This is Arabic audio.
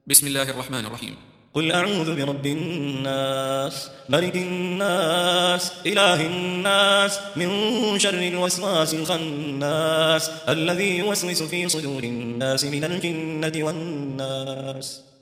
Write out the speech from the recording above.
بسم الله الرحمن الرحيم. قل أعوذ برب الناس ملك الناس إله الناس من شر الوسواس الخناس الذي يوسوس في صدور الناس من الجنة والناس.